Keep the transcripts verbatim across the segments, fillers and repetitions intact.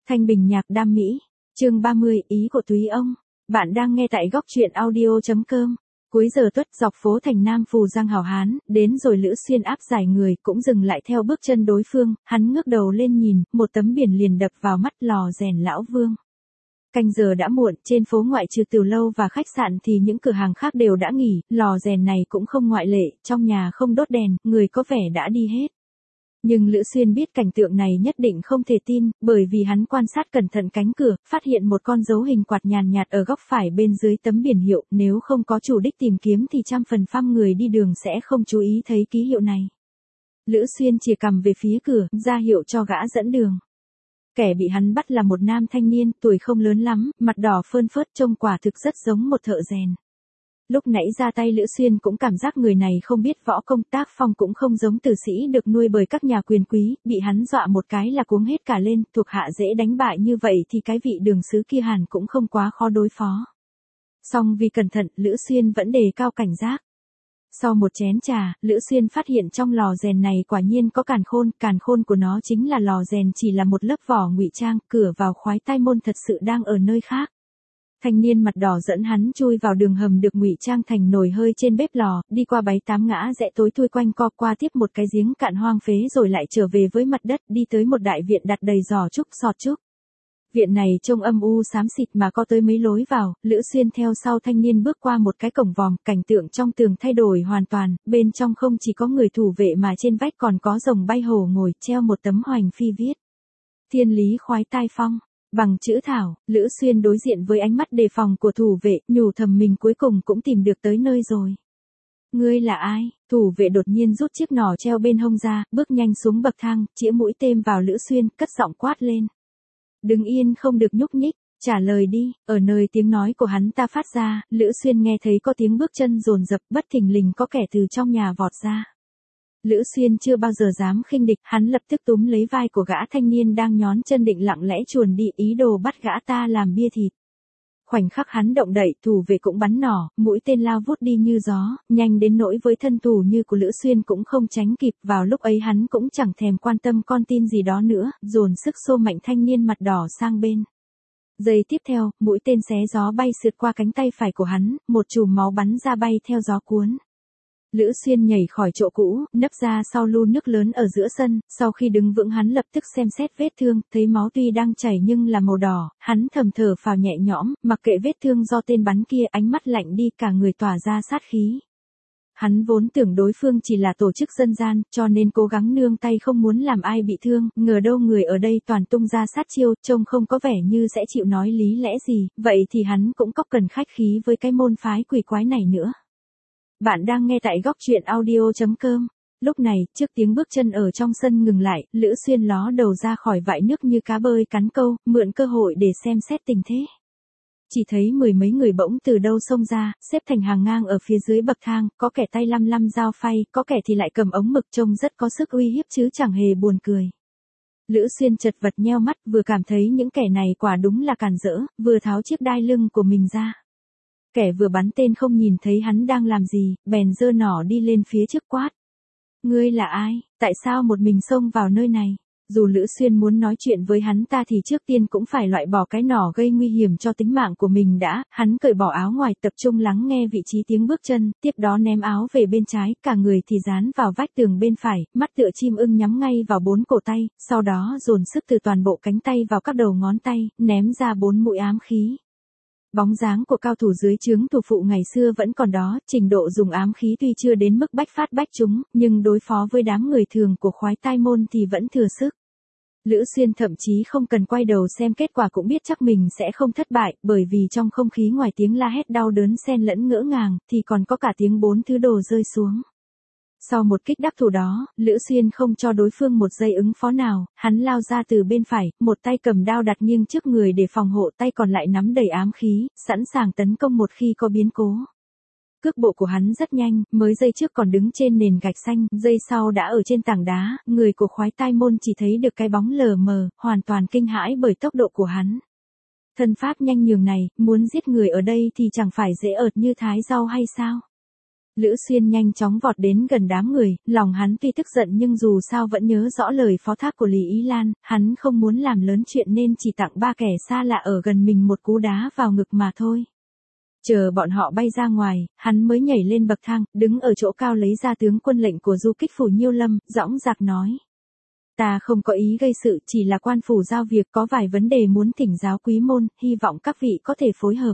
Thanh Bình nhạc đam mỹ. Chương ba mươi, ý của túy ông. Bạn đang nghe tại góc truyện audio chấm com. Cuối giờ tuất dọc phố thành Nam Phù Giang hảo hán, đến rồi Lữ Xuyên áp giải người, cũng dừng lại theo bước chân đối phương, hắn ngước đầu lên nhìn, một tấm biển liền đập vào mắt, Lò Rèn Lão Vương. Canh giờ đã muộn, trên phố ngoại trừ tiểu lâu và khách sạn thì những cửa hàng khác đều đã nghỉ, lò rèn này cũng không ngoại lệ, trong nhà không đốt đèn, người có vẻ đã đi hết. Nhưng Lữ Xuyên biết cảnh tượng này nhất định không thể tin, bởi vì hắn quan sát cẩn thận cánh cửa, phát hiện một con dấu hình quạt nhàn nhạt ở góc phải bên dưới tấm biển hiệu, nếu không có chủ đích tìm kiếm thì trăm phần trăm người đi đường sẽ không chú ý thấy ký hiệu này. Lữ Xuyên chìa cằm về phía cửa, ra hiệu cho gã dẫn đường. Kẻ bị hắn bắt là một nam thanh niên, tuổi không lớn lắm, mặt đỏ phơn phớt, trông quả thực rất giống một thợ rèn. Lúc nãy ra tay Lữ Xuyên cũng cảm giác người này không biết võ công, tác phong cũng không giống tử sĩ được nuôi bởi các nhà quyền quý, bị hắn dọa một cái là cuống hết cả lên, thuộc hạ dễ đánh bại như vậy thì cái vị đường sứ kia hẳn cũng không quá khó đối phó. Song vì cẩn thận, Lữ Xuyên vẫn đề cao cảnh giác. Sau một chén trà, Lữ Xuyên phát hiện trong lò rèn này quả nhiên có càn khôn, càn khôn của nó chính là lò rèn chỉ là một lớp vỏ ngụy trang, cửa vào khoái tai môn thật sự đang ở nơi khác. Thanh niên mặt đỏ dẫn hắn chui vào đường hầm được ngụy trang thành nồi hơi trên bếp lò, đi qua bảy tám ngã rẽ tối thui quanh co qua tiếp một cái giếng cạn hoang phế rồi lại trở về với mặt đất, đi tới một đại viện đặt đầy giò trúc sọt trúc. Viện này trông âm u xám xịt mà có tới mấy lối vào, Lữ Xuyên theo sau thanh niên bước qua một cái cổng vòm, cảnh tượng trong tường thay đổi hoàn toàn, bên trong không chỉ có người thủ vệ mà trên vách còn có rồng bay hổ ngồi, treo một tấm hoành phi viết. Thiên lý khoái tai phong. Bằng chữ thảo, Lữ Xuyên đối diện với ánh mắt đề phòng của thủ vệ, nhủ thầm mình cuối cùng cũng tìm được tới nơi rồi. Ngươi là ai? Thủ vệ đột nhiên rút chiếc nỏ treo bên hông ra, bước nhanh xuống bậc thang, chĩa mũi tên vào Lữ Xuyên, cất giọng quát lên. Đứng yên không được nhúc nhích, trả lời đi. Ở nơi tiếng nói của hắn ta phát ra, Lữ Xuyên nghe thấy có tiếng bước chân dồn dập, bất thình lình có kẻ từ trong nhà vọt ra. Lữ Xuyên chưa bao giờ dám khinh địch, hắn lập tức túm lấy vai của gã thanh niên đang nhón chân định lặng lẽ chuồn đi, ý đồ bắt gã ta làm bia thịt. Khoảnh khắc hắn động đậy, thủ vệ cũng bắn nỏ, mũi tên lao vút đi như gió, nhanh đến nỗi với thân thủ như của Lữ Xuyên cũng không tránh kịp, vào lúc ấy hắn cũng chẳng thèm quan tâm con tin gì đó nữa, dồn sức xô mạnh thanh niên mặt đỏ sang bên. Giây tiếp theo, mũi tên xé gió bay sượt qua cánh tay phải của hắn, một chùm máu bắn ra bay theo gió cuốn. Lữ Xuyên nhảy khỏi chỗ cũ, nấp ra sau lu nước lớn ở giữa sân, sau khi đứng vững hắn lập tức xem xét vết thương, thấy máu tuy đang chảy nhưng là màu đỏ, hắn thầm thở phào nhẹ nhõm, mặc kệ vết thương do tên bắn kia, ánh mắt lạnh đi, cả người tỏa ra sát khí. Hắn vốn tưởng đối phương chỉ là tổ chức dân gian, cho nên cố gắng nương tay không muốn làm ai bị thương, ngờ đâu người ở đây toàn tung ra sát chiêu, trông không có vẻ như sẽ chịu nói lý lẽ gì, vậy thì hắn cũng có cần khách khí với cái môn phái quỷ quái này nữa. Bạn đang nghe tại góc truyện audio chấm com. Lúc này, trước tiếng bước chân ở trong sân ngừng lại, Lữ Xuyên ló đầu ra khỏi vại nước như cá bơi cắn câu, mượn cơ hội để xem xét tình thế. Chỉ thấy mười mấy người bỗng từ đâu xông ra, xếp thành hàng ngang ở phía dưới bậc thang, có kẻ tay lăm lăm dao phay, có kẻ thì lại cầm ống mực, trông rất có sức uy hiếp chứ chẳng hề buồn cười. Lữ Xuyên chật vật nheo mắt, vừa cảm thấy những kẻ này quả đúng là càn rỡ, vừa tháo chiếc đai lưng của mình ra. Kẻ vừa bắn tên không nhìn thấy hắn đang làm gì, bèn giơ nỏ đi lên phía trước quát. Ngươi là ai? Tại sao một mình xông vào nơi này? Dù Lữ Xuyên muốn nói chuyện với hắn ta thì trước tiên cũng phải loại bỏ cái nỏ gây nguy hiểm cho tính mạng của mình đã, hắn cởi bỏ áo ngoài tập trung lắng nghe vị trí tiếng bước chân, tiếp đó ném áo về bên trái, cả người thì dán vào vách tường bên phải, mắt tựa chim ưng nhắm ngay vào bốn cổ tay, sau đó dồn sức từ toàn bộ cánh tay vào các đầu ngón tay, ném ra bốn mũi ám khí. Bóng dáng của cao thủ dưới trướng thủ phụ ngày xưa vẫn còn đó, trình độ dùng ám khí tuy chưa đến mức bách phát bách trúng, nhưng đối phó với đám người thường của khoái tai môn thì vẫn thừa sức. Lữ Xuyên thậm chí không cần quay đầu xem kết quả cũng biết chắc mình sẽ không thất bại, bởi vì trong không khí ngoài tiếng la hét đau đớn xen lẫn ngỡ ngàng, thì còn có cả tiếng bốn thứ đồ rơi xuống. Sau một kích đắc thủ đó, Lữ Xuyên không cho đối phương một giây ứng phó nào, hắn lao ra từ bên phải, một tay cầm đao đặt nghiêng trước người để phòng hộ, tay còn lại nắm đầy ám khí, sẵn sàng tấn công một khi có biến cố. Cước bộ của hắn rất nhanh, mới giây trước còn đứng trên nền gạch xanh, giây sau đã ở trên tảng đá, người của khoái tai môn chỉ thấy được cái bóng lờ mờ, hoàn toàn kinh hãi bởi tốc độ của hắn. Thân pháp nhanh nhường này, muốn giết người ở đây thì chẳng phải dễ ợt như thái rau hay sao? Lữ Xuyên nhanh chóng vọt đến gần đám người, lòng hắn tuy tức giận nhưng dù sao vẫn nhớ rõ lời phó thác của Lý Ý Lan, hắn không muốn làm lớn chuyện nên chỉ tặng ba kẻ xa lạ ở gần mình một cú đá vào ngực mà thôi. Chờ bọn họ bay ra ngoài, hắn mới nhảy lên bậc thang, đứng ở chỗ cao lấy ra tướng quân lệnh của du kích phủ Nhiêu Lâm, dõng dạc nói. Ta không có ý gây sự, chỉ là quan phủ giao việc có vài vấn đề muốn thỉnh giáo quý môn, hy vọng các vị có thể phối hợp.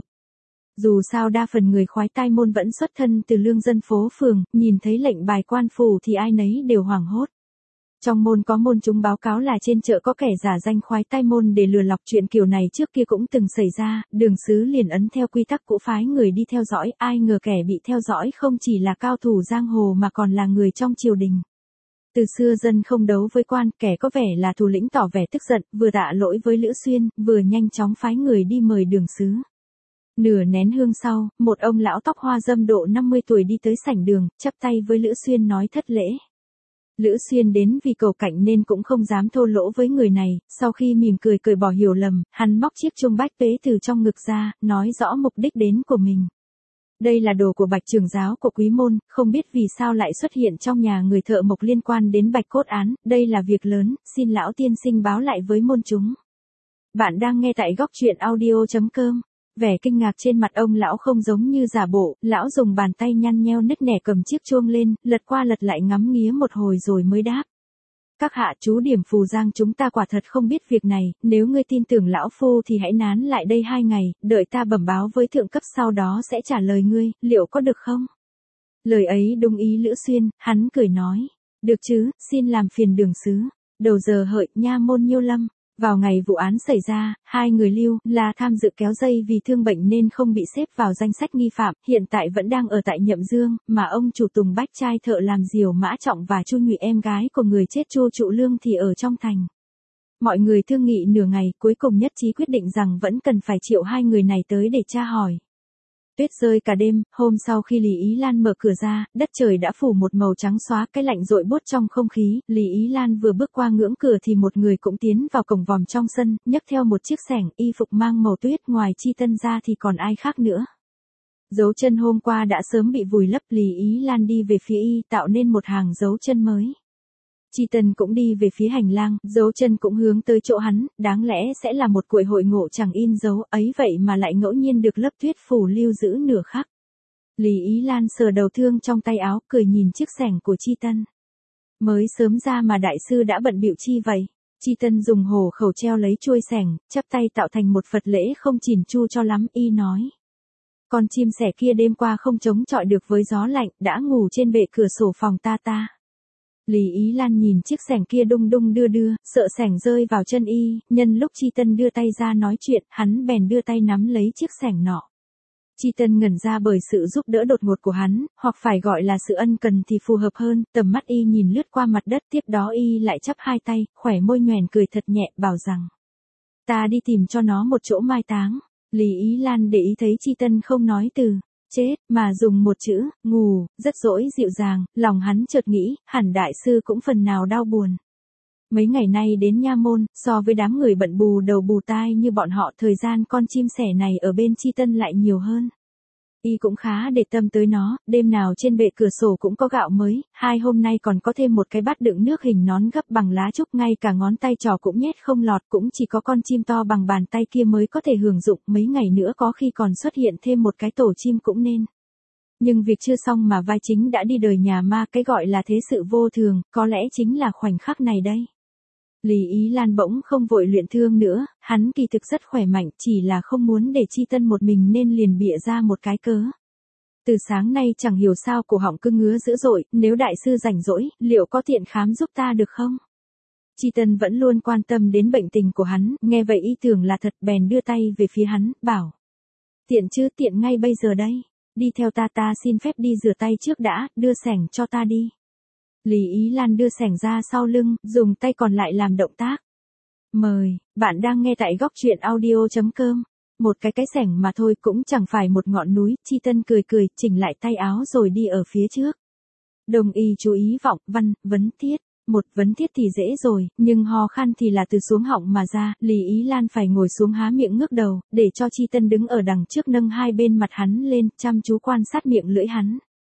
Dù sao đa phần người khoái tai môn vẫn xuất thân từ lương dân phố phường, nhìn thấy lệnh bài quan phủ thì ai nấy đều hoảng hốt. Trong môn có môn chúng báo cáo là trên chợ có kẻ giả danh khoái tai môn để lừa lọc, chuyện kiểu này trước kia cũng từng xảy ra, đường sứ liền ấn theo quy tắc cũ phái người đi theo dõi, ai ngờ kẻ bị theo dõi không chỉ là cao thủ giang hồ mà còn là người trong triều đình. Từ xưa dân không đấu với quan, kẻ có vẻ là thủ lĩnh tỏ vẻ tức giận, vừa tạ lỗi với Lữ Xuyên, vừa nhanh chóng phái người đi mời đường sứ. Nửa nén hương sau, một ông lão tóc hoa râm độ năm mươi tuổi đi tới sảnh đường, chắp tay với Lữ Xuyên nói thất lễ. Lữ Xuyên đến vì cầu cạnh nên cũng không dám thô lỗ với người này, sau khi mỉm cười cười bỏ hiểu lầm, hắn móc chiếc chuông bách tế từ trong ngực ra, nói rõ mục đích đến của mình. Đây là đồ của Bạch trưởng giáo của quý môn, không biết vì sao lại xuất hiện trong nhà người thợ mộc liên quan đến Bạch cốt án, đây là việc lớn, xin lão tiên sinh báo lại với môn chúng. Bạn đang nghe tại góc truyện audio chấm com. Vẻ kinh ngạc trên mặt ông lão không giống như giả bộ, lão dùng bàn tay nhăn nheo nứt nẻ cầm chiếc chuông lên, lật qua lật lại ngắm nghía một hồi rồi mới đáp. Các hạ chú điểm Phù Giang chúng ta quả thật không biết việc này, nếu ngươi tin tưởng lão phu thì hãy nán lại đây hai ngày, đợi ta bẩm báo với thượng cấp sau đó sẽ trả lời ngươi, liệu có được không? Lời ấy đúng ý Lữ Xuyên, hắn cười nói. Được chứ, xin làm phiền đường sứ. Đầu giờ hợi, nha môn Nhiêu Lâm. Vào ngày vụ án xảy ra, hai người Lưu là tham dự kéo dây vì thương bệnh nên không bị xếp vào danh sách nghi phạm, hiện tại vẫn đang ở tại Nhậm Dương, mà ông chủ Tùng Bách trai thợ làm diều Mã Trọng và Chu Nhụy em gái của người chết Chu Trụ Lương thì ở trong thành. Mọi người thương nghị nửa ngày, cuối cùng nhất trí quyết định rằng vẫn cần phải triệu hai người này tới để tra hỏi. Tuyết rơi cả đêm, hôm sau khi Lý Ý Lan mở cửa ra, đất trời đã phủ một màu trắng xóa, cái lạnh rội buốt trong không khí, Lý Ý Lan vừa bước qua ngưỡng cửa thì một người cũng tiến vào cổng vòm trong sân, nhấc theo một chiếc xẻng, y phục mang màu tuyết, ngoài Chi Tân ra thì còn ai khác nữa. Dấu chân hôm qua đã sớm bị vùi lấp, Lý Ý Lan đi về phía y, tạo nên một hàng dấu chân mới. Chi Tân cũng đi về phía hành lang, dấu chân cũng hướng tới chỗ hắn, đáng lẽ sẽ là một cuộc hội ngộ chẳng in dấu ấy vậy mà lại ngẫu nhiên được lớp tuyết phủ lưu giữ nửa khắc. Lý Ý Lan sờ đầu thương trong tay áo, cười nhìn chiếc xẻng của Chi Tân. Mới sớm ra mà đại sư đã bận bịu chi vậy? Chi Tân dùng hổ khẩu treo lấy chuôi xẻng, chắp tay tạo thành một Phật lễ không chỉn chu cho lắm, y nói. Con chim sẻ kia đêm qua không chống chọi được với gió lạnh, đã ngủ trên bệ cửa sổ phòng ta ta. Lý Ý Lan nhìn chiếc xẻng kia đung đung đưa đưa, sợ xẻng rơi vào chân y, nhân lúc Chi Tân đưa tay ra nói chuyện, hắn bèn đưa tay nắm lấy chiếc xẻng nọ. Chi Tân ngẩn ra bởi sự giúp đỡ đột ngột của hắn, hoặc phải gọi là sự ân cần thì phù hợp hơn, tầm mắt y nhìn lướt qua mặt đất, tiếp đó y lại chắp hai tay, khỏe môi nhoẻn cười thật nhẹ, bảo rằng. Ta đi tìm cho nó một chỗ mai táng. Lý Ý Lan để ý thấy Chi Tân không nói từ chết, mà dùng một chữ, ngủ, rất dỗi dịu dàng, lòng hắn chợt nghĩ, hẳn đại sư cũng phần nào đau buồn. Mấy ngày nay đến nha môn, so với đám người bận bù đầu bù tai như bọn họ, thời gian con chim sẻ này ở bên Chi Tân lại nhiều hơn. Y cũng khá để tâm tới nó, đêm nào trên bệ cửa sổ cũng có gạo mới, hai hôm nay còn có thêm một cái bát đựng nước hình nón gấp bằng lá trúc, ngay cả ngón tay trò cũng nhét không lọt, cũng chỉ có con chim to bằng bàn tay kia mới có thể hưởng dụng, mấy ngày nữa có khi còn xuất hiện thêm một cái tổ chim cũng nên. Nhưng việc chưa xong mà vai chính đã đi đời nhà ma, cái gọi là thế sự vô thường, có lẽ chính là khoảnh khắc này đây. Lý Ý Lan bỗng không vội luyện thương nữa, hắn kỳ thực rất khỏe mạnh, chỉ là không muốn để Chi Tân một mình nên liền bịa ra một cái cớ. Từ sáng nay chẳng hiểu sao cổ họng cứ ngứa dữ dội, nếu đại sư rảnh rỗi, liệu có tiện khám giúp ta được không? Chi Tân vẫn luôn quan tâm đến bệnh tình của hắn, nghe vậy y tưởng là thật, bèn đưa tay về phía hắn, bảo. Tiện chứ, tiện ngay bây giờ đây, đi theo ta, ta xin phép đi rửa tay trước đã, đưa xẻng cho ta đi. Lý Ý Lan đưa xẻng ra sau lưng, dùng tay còn lại làm động tác. Mời, bạn đang nghe tại góc truyện audio chấm com. Một cái cái xẻng mà thôi cũng chẳng phải một ngọn núi, Chi Tân cười cười, chỉnh lại tay áo rồi đi ở phía trước. Đồng y chú ý vọng, văn, vấn thiết. Một vấn thiết thì dễ rồi, nhưng ho khan thì là từ xuống họng mà ra, Lý Ý Lan phải ngồi xuống há miệng ngước đầu, để cho Chi Tân đứng ở đằng trước nâng hai bên mặt hắn lên, chăm chú quan sát miệng lưỡi hắn.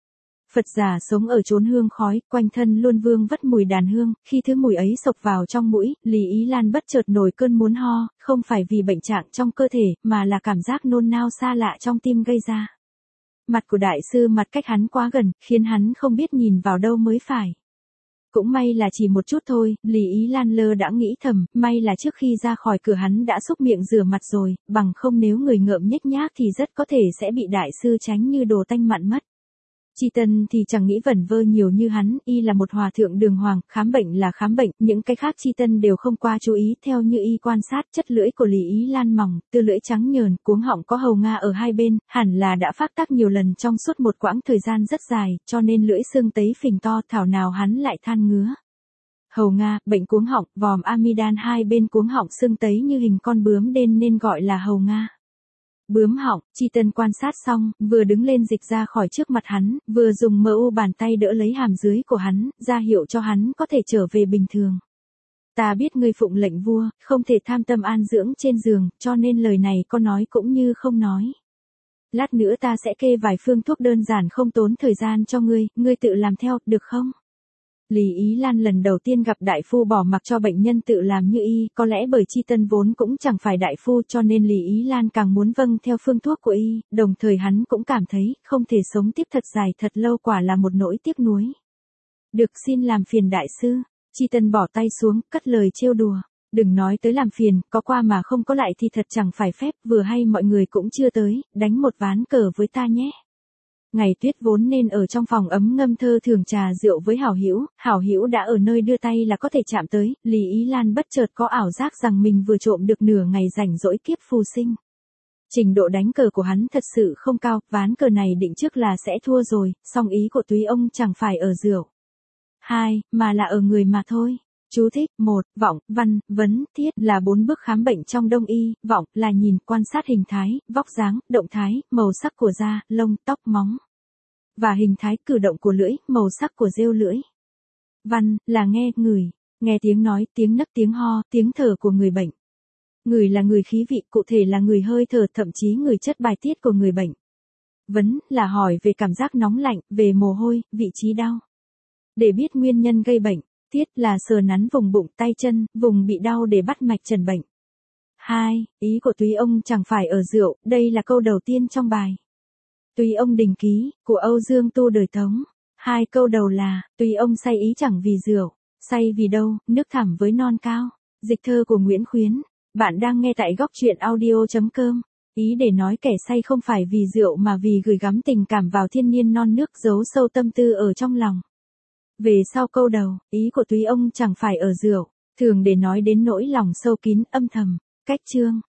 Phật giả sống ở chốn hương khói, quanh thân luôn vương vất mùi đàn hương, khi thứ mùi ấy xộc vào trong mũi, Lý Ý Lan bất chợt nổi cơn muốn ho, không phải vì bệnh trạng trong cơ thể, mà là cảm giác nôn nao xa lạ trong tim gây ra. Mặt của đại sư mặt cách hắn quá gần, khiến hắn không biết nhìn vào đâu mới phải. Cũng may là chỉ một chút thôi, Lý Ý Lan lơ đã nghĩ thầm, may là trước khi ra khỏi cửa hắn đã xúc miệng rửa mặt rồi, bằng không nếu người ngợm nhếch nhác thì rất có thể sẽ bị đại sư tránh như đồ tanh mặn mất. Chi Tân thì chẳng nghĩ vẩn vơ nhiều như hắn, y là một hòa thượng đường hoàng, khám bệnh là khám bệnh, những cái khác Chi Tân đều không qua chú ý, theo như y quan sát chất lưỡi của Lý Ý Lan mỏng, tư lưỡi trắng nhờn, cuống họng có hầu nga ở hai bên, hẳn là đã phát tác nhiều lần trong suốt một quãng thời gian rất dài, cho nên lưỡi xương tấy phình to, thảo nào hắn lại than ngứa. Hầu nga, bệnh cuống họng, vòm amidan hai bên cuống họng xương tấy như hình con bướm đen nên gọi là hầu nga. Bướm họng, Chi Tân quan sát xong, vừa đứng lên dịch ra khỏi trước mặt hắn, vừa dùng mờ u bàn tay đỡ lấy hàm dưới của hắn, ra hiệu cho hắn có thể trở về bình thường. Ta biết ngươi phụng lệnh vua, không thể tham tâm an dưỡng trên giường, cho nên lời này có nói cũng như không nói. Lát nữa ta sẽ kê vài phương thuốc đơn giản không tốn thời gian cho ngươi, ngươi tự làm theo, được không? Lý Ý Lan lần đầu tiên gặp đại phu bỏ mặc cho bệnh nhân tự làm như y, có lẽ bởi Chi Tân vốn cũng chẳng phải đại phu cho nên Lý Ý Lan càng muốn vâng theo phương thuốc của y, đồng thời hắn cũng cảm thấy không thể sống tiếp thật dài thật lâu quả là một nỗi tiếc nuối. Được, xin làm phiền đại sư. Chi Tân bỏ tay xuống, cất lời trêu đùa. Đừng nói tới làm phiền, có qua mà không có lại thì thật chẳng phải phép, vừa hay mọi người cũng chưa tới, đánh một ván cờ với ta nhé. Ngày Tuyết vốn nên ở trong phòng ấm ngâm thơ thường trà rượu với Hảo Hữu, Hảo Hữu đã ở nơi đưa tay là có thể chạm tới, Lý Ý Lan bất chợt có ảo giác rằng mình vừa trộm được nửa ngày rảnh rỗi kiếp phù sinh. Trình độ đánh cờ của hắn thật sự không cao, ván cờ này định trước là sẽ thua rồi, song ý của túy ông chẳng phải ở rượu. Hai, mà là ở người mà thôi. Chú thích, một, vọng, văn, vấn, thiết là bốn bước khám bệnh trong đông y, vọng là nhìn, quan sát hình thái, vóc dáng, động thái, màu sắc của da, lông, tóc, móng. Và hình thái cử động của lưỡi, màu sắc của rêu lưỡi. Văn là nghe, ngửi, nghe tiếng nói, tiếng nấc, tiếng ho, tiếng thở của người bệnh. Ngửi là người khí vị, cụ thể là người hơi thở, thậm chí người chất bài tiết của người bệnh. Vấn là hỏi về cảm giác nóng lạnh, về mồ hôi, vị trí đau. Để biết nguyên nhân gây bệnh. Tiết là sờ nắn vùng bụng, tay chân, vùng bị đau để bắt mạch trần bệnh. Hai, ý của túy ông chẳng phải ở rượu, đây là câu đầu tiên trong bài. Túy ông đình ký, của Âu Dương Tu đời Tống. Hai câu đầu là, túy ông say ý chẳng vì rượu, say vì đâu, nước thẳm với non cao. Dịch thơ của Nguyễn Khuyến. Bạn đang nghe tại góc truyện audio chấm com. Ý để nói kẻ say không phải vì rượu mà vì gửi gắm tình cảm vào thiên nhiên non nước giấu sâu tâm tư ở trong lòng. Về sau câu đầu, ý của túy ông chẳng phải ở rượu, thường để nói đến nỗi lòng sâu kín âm thầm. Cách chương.